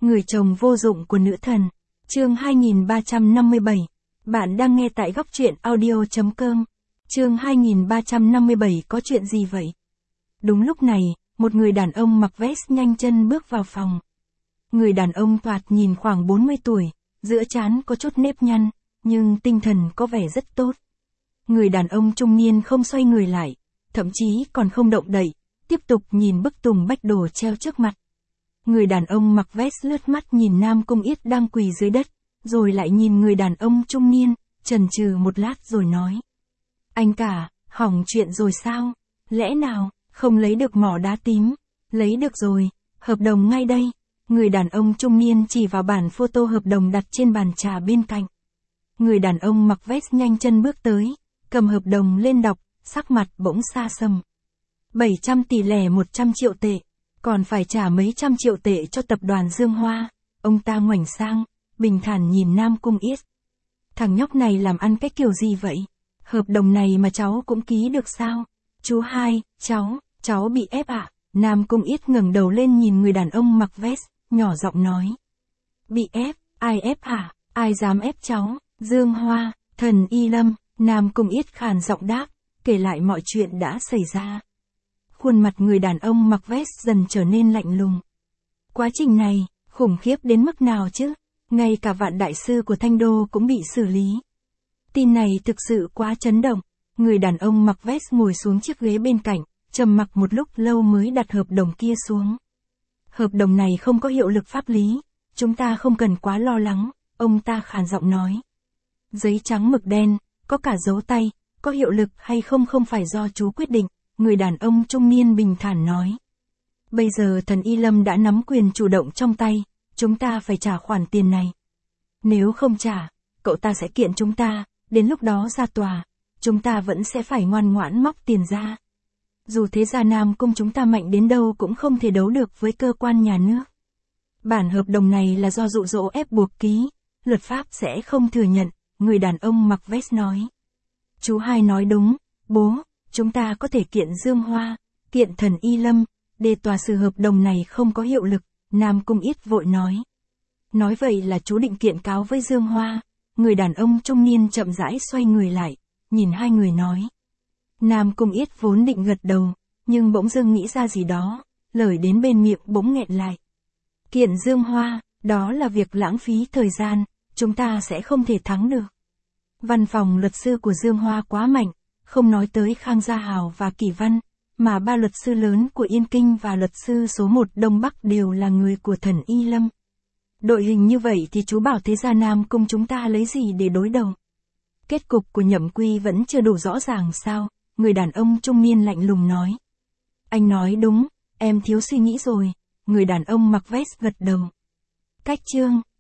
Người chồng vô dụng của nữ thần. Chương 2357. Bạn đang nghe tại góc truyện audio.com. Chương 2357 có chuyện gì vậy? Đúng lúc này, một người đàn ông mặc vest nhanh chân bước vào phòng. Người đàn ông thoạt nhìn khoảng 40 tuổi, giữa trán có chút nếp nhăn, nhưng tinh thần có vẻ rất tốt. Người đàn ông trung niên không xoay người lại, thậm chí còn không động đậy, tiếp tục nhìn bức tùng bách đồ treo trước mặt. Người đàn ông mặc vest lướt mắt nhìn Nam Cung Yết đang quỳ dưới đất, rồi lại nhìn người đàn ông trung niên, chần chừ một lát rồi nói. Anh cả, hỏng chuyện rồi sao? Lẽ nào, không lấy được mỏ đá tím? Lấy được rồi, hợp đồng ngay đây. Người đàn ông trung niên chỉ vào bản photo hợp đồng đặt trên bàn trà bên cạnh. Người đàn ông mặc vest nhanh chân bước tới, cầm hợp đồng lên đọc, sắc mặt bỗng xa sầm. 700 tỷ lẻ 100 triệu tệ, còn phải trả mấy trăm triệu tệ cho tập đoàn Dương Hoa. Ông ta ngoảnh sang, bình thản nhìn Nam Cung Yết. Thằng nhóc này làm ăn cái kiểu gì vậy? Hợp đồng này mà cháu cũng ký được sao? Chú hai, cháu bị ép ạ. Nam Cung Yết ngẩng đầu lên nhìn người đàn ông mặc vest, nhỏ giọng nói. Bị ép, ai ép hả? Ai dám ép cháu? Dương Hoa, thần Y Lâm. Nam Cung Yết khàn giọng đáp, kể lại mọi chuyện đã xảy ra. Khuôn mặt người đàn ông mặc vest dần trở nên lạnh lùng. Quá trình này, khủng khiếp đến mức nào chứ? Ngay cả Vạn đại sư của Thanh Đô cũng bị xử lý. Tin này thực sự quá chấn động. Người đàn ông mặc vest ngồi xuống chiếc ghế bên cạnh, trầm mặc một lúc lâu mới đặt hợp đồng kia xuống. Hợp đồng này không có hiệu lực pháp lý, chúng ta không cần quá lo lắng, ông ta khàn giọng nói. Giấy trắng mực đen, có cả dấu tay, có hiệu lực hay không không phải do chú quyết định, người đàn ông trung niên bình thản nói. Bây giờ thần Y Lâm đã nắm quyền chủ động trong tay, chúng ta phải trả khoản tiền này. Nếu không trả, cậu ta sẽ kiện chúng ta, đến lúc đó ra tòa, chúng ta vẫn sẽ phải ngoan ngoãn móc tiền ra. Dù thế gia Nam Cung chúng ta mạnh đến đâu cũng không thể đấu được với cơ quan nhà nước. Bản hợp đồng này là do dụ dỗ ép buộc ký, luật pháp sẽ không thừa nhận, người đàn ông mặc vest nói. Chú hai nói đúng, bố, chúng ta có thể kiện Dương Hoa, kiện thần Y Lâm, để tòa xử hợp đồng này không có hiệu lực, Nam Cung Yết vội nói. Nói vậy là chú định kiện cáo với Dương Hoa, người đàn ông trung niên chậm rãi xoay người lại, nhìn hai người nói. Nam Cung Yết vốn định gật đầu, nhưng bỗng dưng nghĩ ra gì đó, lời đến bên miệng bỗng nghẹn lại. Kiện Dương Hoa, đó là việc lãng phí thời gian, chúng ta sẽ không thể thắng được. Văn phòng luật sư của Dương Hoa quá mạnh, không nói tới Khang Gia Hào và Kỷ Văn, mà ba luật sư lớn của Yên Kinh và luật sư số 1 Đông Bắc đều là người của thần Y Lâm. Đội hình như vậy thì chú bảo thế gia Nam Cung chúng ta lấy gì để đối đầu? Kết cục của Nhậm Quy vẫn chưa đủ rõ ràng sao? Người đàn ông trung niên lạnh lùng nói. Anh nói đúng, em thiếu suy nghĩ rồi. Người đàn ông mặc vest gật đầu. Cách chương